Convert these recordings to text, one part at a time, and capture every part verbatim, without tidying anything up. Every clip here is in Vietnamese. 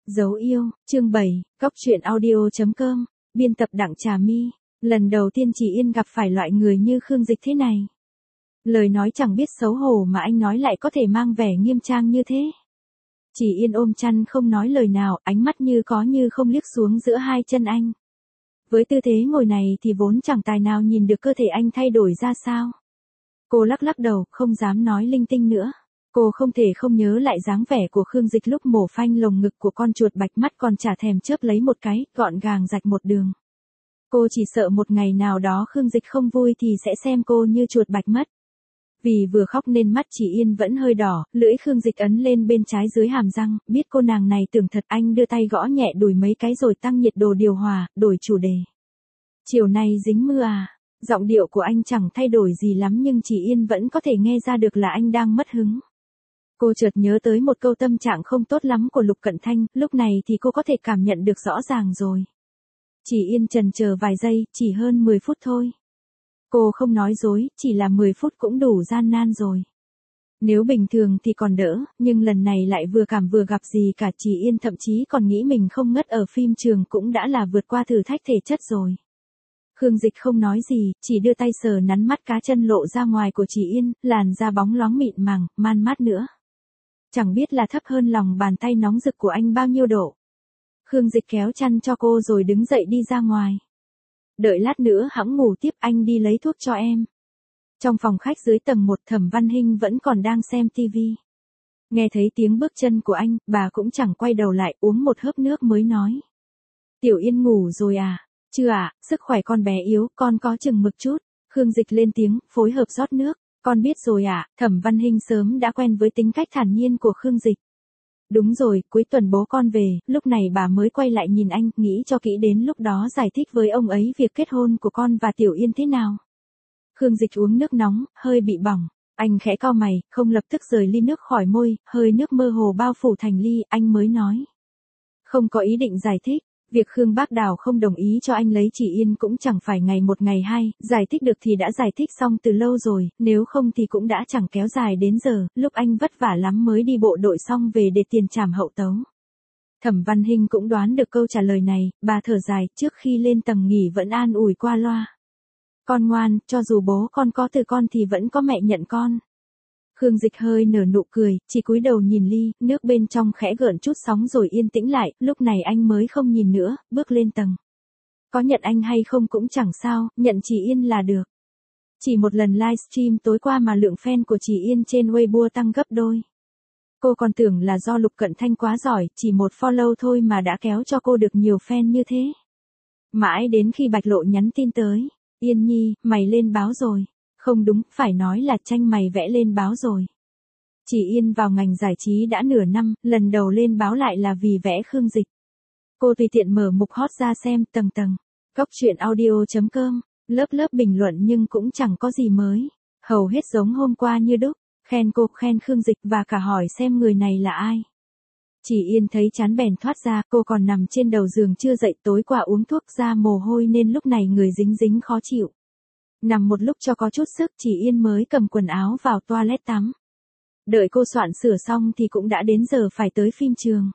Dấu yêu, chương bảy, Cóc truyện audio chấm com, biên tập Đặng Trà My. Lần đầu tiên chị Yên gặp phải loại người như Khương Dịch thế này. Lời nói chẳng biết xấu hổ mà anh nói lại có thể mang vẻ nghiêm trang như thế. Chị Yên ôm chăn không nói lời nào, ánh mắt như có như không liếc xuống giữa hai chân anh. Với tư thế ngồi này thì vốn chẳng tài nào nhìn được cơ thể anh thay đổi ra sao. Cô lắc lắc đầu, không dám nói linh tinh nữa. Cô không thể không nhớ lại dáng vẻ của Khương Dịch lúc mổ phanh lồng ngực của con chuột bạch, mắt còn chả thèm chớp lấy một cái, gọn gàng rạch một đường. Cô chỉ sợ một ngày nào đó Khương Dịch không vui thì sẽ xem cô như chuột bạch mất. Vì vừa khóc nên mắt chị Yên vẫn hơi đỏ, lưỡi Khương Dịch ấn lên bên trái dưới hàm răng, biết cô nàng này tưởng thật, anh đưa tay gõ nhẹ đùi mấy cái rồi tăng nhiệt độ điều hòa, đổi chủ đề. Chiều nay dính mưa à? Giọng điệu của anh chẳng thay đổi gì lắm nhưng chị Yên vẫn có thể nghe ra được là anh đang mất hứng. Cô chợt nhớ tới một câu tâm trạng không tốt lắm của Lục Cận Thanh, lúc này thì cô có thể cảm nhận được rõ ràng rồi. Chị Yên chần chờ vài giây, chỉ hơn mười phút thôi. Cô không nói dối, chỉ là mười phút cũng đủ gian nan rồi. Nếu bình thường thì còn đỡ, nhưng lần này lại vừa cảm vừa gặp gì cả, chị Yên thậm chí còn nghĩ mình không ngất ở phim trường cũng đã là vượt qua thử thách thể chất rồi. Khương Dịch không nói gì, chỉ đưa tay sờ nắn mắt cá chân lộ ra ngoài của chị Yên, làn da bóng loáng mịn màng, man mát nữa. Chẳng biết là thấp hơn lòng bàn tay nóng rực của anh bao nhiêu độ. Khương Dịch kéo chăn cho cô rồi đứng dậy đi ra ngoài. Đợi lát nữa hẵng ngủ tiếp, anh đi lấy thuốc cho em. Trong phòng khách dưới tầng một, Thẩm Văn Hinh vẫn còn đang xem tivi. Nghe thấy tiếng bước chân của anh, bà cũng chẳng quay đầu lại, uống một hớp nước mới nói. Tiểu Yên ngủ rồi à? Chưa ạ, à, sức khỏe con bé yếu, con có chừng mực chút. Khương Dịch lên tiếng, phối hợp rót nước. Con biết rồi ạ, à, Thẩm Văn Hinh sớm đã quen với tính cách thản nhiên của Khương Dịch. Đúng rồi, cuối tuần bố con về, lúc này bà mới quay lại nhìn anh, nghĩ cho kỹ đến lúc đó giải thích với ông ấy việc kết hôn của con và Tiểu Yên thế nào. Khương Dịch uống nước nóng, hơi bị bỏng. Anh khẽ cau mày, không lập tức rời ly nước khỏi môi, hơi nước mơ hồ bao phủ thành ly, anh mới nói. Không có ý định giải thích. Việc Khương Bác Đào không đồng ý cho anh lấy chị Yên cũng chẳng phải ngày một ngày hai, giải thích được thì đã giải thích xong từ lâu rồi, nếu không thì cũng đã chẳng kéo dài đến giờ, lúc anh vất vả lắm mới đi bộ đội xong về để tiền trảm hậu tấu. Thẩm Văn Hinh cũng đoán được câu trả lời này, bà thở dài, trước khi lên tầng nghỉ vẫn an ủi qua loa. Con ngoan, cho dù bố con có từ con thì vẫn có mẹ nhận con. Khương Dịch hơi nở nụ cười, chỉ cúi đầu nhìn ly, nước bên trong khẽ gợn chút sóng rồi yên tĩnh lại, lúc này anh mới không nhìn nữa, bước lên tầng. Có nhận anh hay không cũng chẳng sao, nhận chị Yên là được. Chỉ một lần livestream tối qua mà lượng fan của chị Yên trên Weibo tăng gấp đôi. Cô còn tưởng là do Lục Cận Thanh quá giỏi, chỉ một follow thôi mà đã kéo cho cô được nhiều fan như thế. Mãi đến khi Bạch Lộ nhắn tin tới, Yên Nhi, mày lên báo rồi. Không đúng, phải nói là tranh mày vẽ lên báo rồi. Chị Yên vào ngành giải trí đã nửa năm, lần đầu lên báo lại là vì vẽ Khương Dịch. Cô tùy tiện mở mục hot ra xem, tầng tầng. Cóc truyện audio chấm com, lớp lớp bình luận nhưng cũng chẳng có gì mới. Hầu hết giống hôm qua như đúc, khen cô, khen Khương Dịch và cả hỏi xem người này là ai. Chị Yên thấy chán bèn thoát ra, cô còn nằm trên đầu giường chưa dậy, tối qua uống thuốc ra mồ hôi nên lúc này người dính dính khó chịu. Nằm một lúc cho có chút sức, chị Yên mới cầm quần áo vào toilet tắm. Đợi cô soạn sửa xong thì cũng đã đến giờ phải tới phim trường.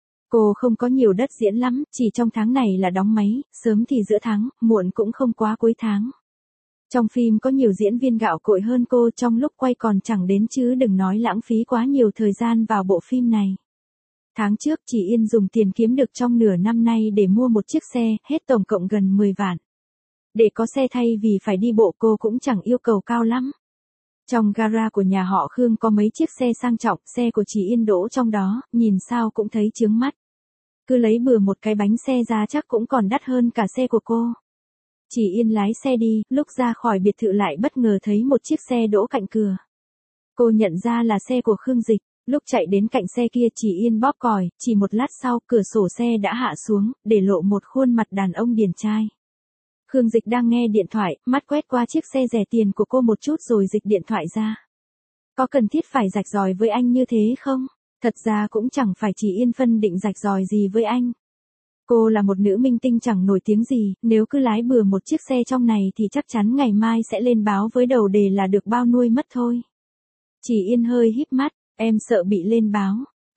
Cô không có nhiều đất diễn lắm, chỉ trong tháng này là đóng máy, sớm thì giữa tháng, muộn cũng không quá cuối tháng. Trong phim có nhiều diễn viên gạo cội hơn cô, trong lúc quay còn chẳng đến chứ đừng nói lãng phí quá nhiều thời gian vào bộ phim này. Tháng trước chị Yên dùng tiền kiếm được trong nửa năm nay để mua một chiếc xe, hết tổng cộng gần mười vạn. Để có xe thay vì phải đi bộ cô cũng chẳng yêu cầu cao lắm. Trong gara của nhà họ Khương có mấy chiếc xe sang trọng, xe của chị Yên đỗ trong đó, nhìn sao cũng thấy chướng mắt. Cứ lấy bừa một cái bánh xe ra chắc cũng còn đắt hơn cả xe của cô. Chị Yên lái xe đi, lúc ra khỏi biệt thự lại bất ngờ thấy một chiếc xe đỗ cạnh cửa. Cô nhận ra là xe của Khương Dịch, lúc chạy đến cạnh xe kia chị Yên bóp còi, chỉ một lát sau cửa sổ xe đã hạ xuống, để lộ một khuôn mặt đàn ông điển trai. Khương Dịch đang nghe điện thoại, mắt quét qua chiếc xe rẻ tiền của cô một chút rồi dịch điện thoại ra. Có cần thiết phải rạch ròi với anh như thế không? Thật ra cũng chẳng phải chị Yên phân định rạch ròi gì với anh. Cô là một nữ minh tinh chẳng nổi tiếng gì, nếu cứ lái bừa một chiếc xe trong này thì chắc chắn ngày mai sẽ lên báo với đầu đề là được bao nuôi mất thôi. Chị Yên hơi híp mắt, em sợ bị lên báo.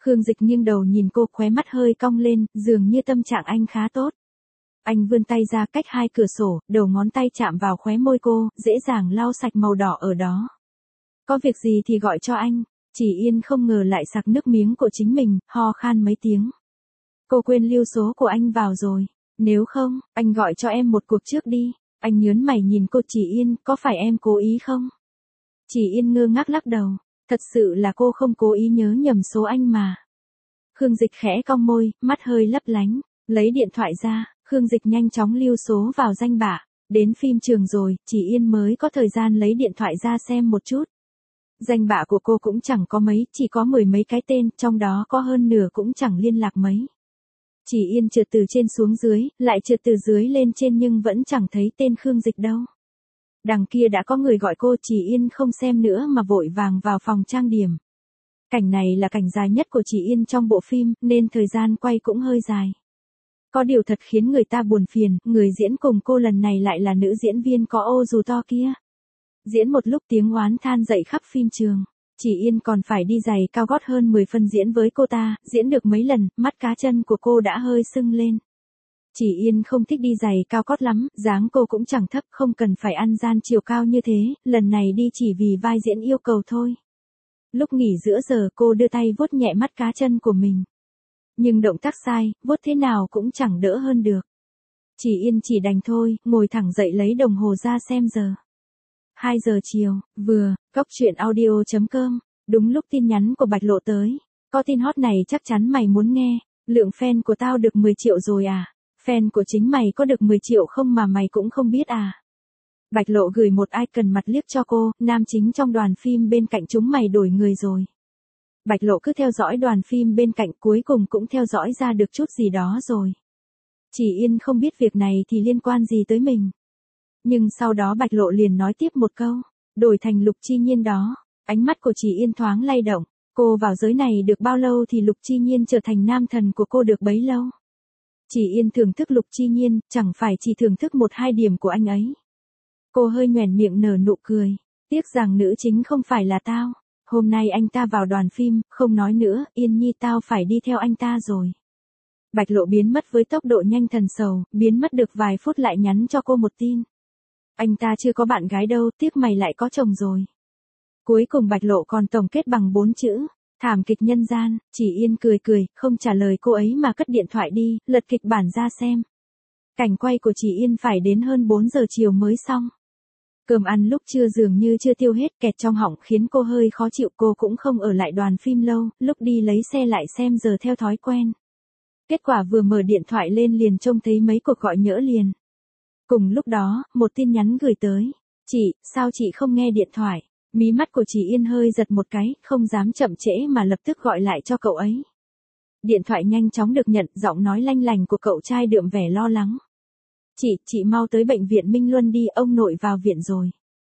Khương Dịch nghiêng đầu nhìn cô, khóe mắt hơi cong lên, dường như tâm trạng anh khá tốt. Anh vươn tay ra cách hai cửa sổ, đầu ngón tay chạm vào khóe môi cô, dễ dàng lau sạch màu đỏ ở đó. Có việc gì thì gọi cho anh. Chỉ Yên không ngờ lại sặc nước miếng của chính mình, ho khan mấy tiếng. Cô quên lưu số của anh vào rồi. Nếu không, anh gọi cho em một cuộc trước đi. Anh nhớn mày nhìn cô. Chỉ Yên, có phải em cố ý không? Chỉ Yên ngơ ngác lắc đầu. Thật sự là cô không cố ý nhớ nhầm số anh mà. Khương Dịch khẽ cong môi, mắt hơi lấp lánh. Lấy điện thoại ra, Khương Dịch nhanh chóng lưu số vào danh bạ. Đến phim trường rồi, Chỉ Yên mới có thời gian lấy điện thoại ra xem một chút. Danh bạ của cô cũng chẳng có mấy, chỉ có mười mấy cái tên, trong đó có hơn nửa cũng chẳng liên lạc mấy. Chỉ Yên trượt từ trên xuống dưới, lại trượt từ dưới lên trên nhưng vẫn chẳng thấy tên Khương Dịch đâu. Đằng kia đã có người gọi cô. Chỉ Yên không xem nữa mà vội vàng vào phòng trang điểm. Cảnh này là cảnh dài nhất của Chỉ Yên trong bộ phim, nên thời gian quay cũng hơi dài. Có điều thật khiến người ta buồn phiền, người diễn cùng cô lần này lại là nữ diễn viên có ô dù to kia. Diễn một lúc tiếng oán than dậy khắp phim trường. Chỉ Yên còn phải đi giày cao gót hơn mười phân diễn với cô ta, diễn được mấy lần, mắt cá chân của cô đã hơi sưng lên. Chỉ Yên không thích đi giày cao gót lắm, dáng cô cũng chẳng thấp, không cần phải ăn gian chiều cao như thế, lần này đi chỉ vì vai diễn yêu cầu thôi. Lúc nghỉ giữa giờ cô đưa tay vuốt nhẹ mắt cá chân của mình. Nhưng động tác sai, vuốt thế nào cũng chẳng đỡ hơn được. Chỉ Yên chỉ đành thôi, ngồi thẳng dậy lấy đồng hồ ra xem giờ. hai giờ chiều, vừa, Cóc Truyện Audio chấm com, đúng lúc tin nhắn của Bạch Lộ tới. Có tin hot này chắc chắn mày muốn nghe, lượng fan của tao được mười triệu rồi à, fan của chính mày có được mười triệu không mà mày cũng không biết à. Bạch Lộ gửi một icon mặt liếc cho cô, nam chính trong đoàn phim bên cạnh chúng mày đổi người rồi. Bạch Lộ cứ theo dõi đoàn phim bên cạnh cuối cùng cũng theo dõi ra được chút gì đó rồi. Chỉ Yên không biết việc này thì liên quan gì tới mình. Nhưng sau đó Bạch Lộ liền nói tiếp một câu, đổi thành Lục Chi Nhiên đó. Ánh mắt của Chỉ Yên thoáng lay động, cô vào giới này được bao lâu thì Lục Chi Nhiên trở thành nam thần của cô được bấy lâu. Chỉ Yên thưởng thức Lục Chi Nhiên, chẳng phải chỉ thưởng thức một hai điểm của anh ấy. Cô hơi nhoẻn miệng nở nụ cười, tiếc rằng nữ chính không phải là tao. Hôm nay anh ta vào đoàn phim, không nói nữa, Yên Nhi tao phải đi theo anh ta rồi. Bạch Lộ biến mất với tốc độ nhanh thần sầu, biến mất được vài phút lại nhắn cho cô một tin. Anh ta chưa có bạn gái đâu, tiếc mày lại có chồng rồi. Cuối cùng Bạch Lộ còn tổng kết bằng bốn chữ, thảm kịch nhân gian. Chỉ Yên cười cười, không trả lời cô ấy mà cất điện thoại đi, lật kịch bản ra xem. Cảnh quay của Chỉ Yên phải đến hơn bốn giờ chiều mới xong. Cơm ăn lúc trưa dường như chưa tiêu hết, kẹt trong họng khiến cô hơi khó chịu. Cô cũng không ở lại đoàn phim lâu, lúc đi lấy xe lại xem giờ theo thói quen. Kết quả vừa mở điện thoại lên liền trông thấy mấy cuộc gọi nhỡ liền. Cùng lúc đó, một tin nhắn gửi tới. Chị, sao chị không nghe điện thoại? Mí mắt của Chỉ Yên hơi giật một cái, không dám chậm trễ mà lập tức gọi lại cho cậu ấy. Điện thoại nhanh chóng được nhận, giọng nói lanh lành của cậu trai đượm vẻ lo lắng. Chị, chị mau tới bệnh viện Minh Luân đi, ông nội vào viện rồi.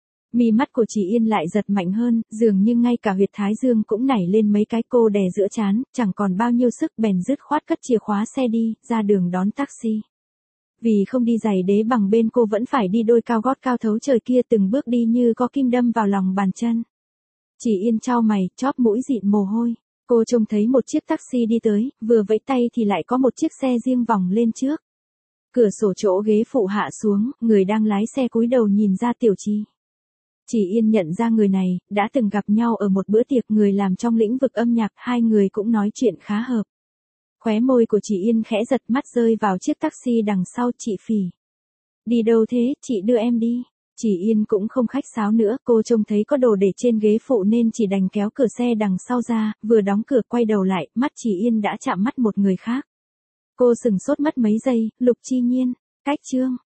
Mí mắt của Chỉ Yên lại giật mạnh hơn, dường như ngay cả huyệt thái dương cũng nảy lên mấy cái. Cô đè giữa trán, chẳng còn bao nhiêu sức bèn dứt khoát cất chìa khóa xe đi, ra đường đón taxi. Vì không đi giày đế bằng bên cô vẫn phải đi đôi cao gót cao thấu trời kia, từng bước đi như có kim đâm vào lòng bàn chân. Chỉ Yên chau mày, chóp mũi dịn mồ hôi. Cô trông thấy một chiếc taxi đi tới, vừa vẫy tay thì lại có một chiếc xe riêng vòng lên trước. Cửa sổ chỗ ghế phụ hạ xuống, người đang lái xe cúi đầu nhìn ra Tiểu Trì. Chỉ Yên nhận ra người này, đã từng gặp nhau ở một bữa tiệc, người làm trong lĩnh vực âm nhạc, hai người cũng nói chuyện khá hợp. Khóe môi của Chỉ Yên khẽ giật, mắt rơi vào chiếc taxi đằng sau. Chị Phỉ. Đi đâu thế, chị đưa em đi. Chỉ Yên cũng không khách sáo nữa, cô trông thấy có đồ để trên ghế phụ nên chỉ đành kéo cửa xe đằng sau ra, vừa đóng cửa quay đầu lại, mắt Chỉ Yên đã chạm mắt một người khác. Cô sừng sốt mất mấy giây, Lục Chi Nhiên, cách chương.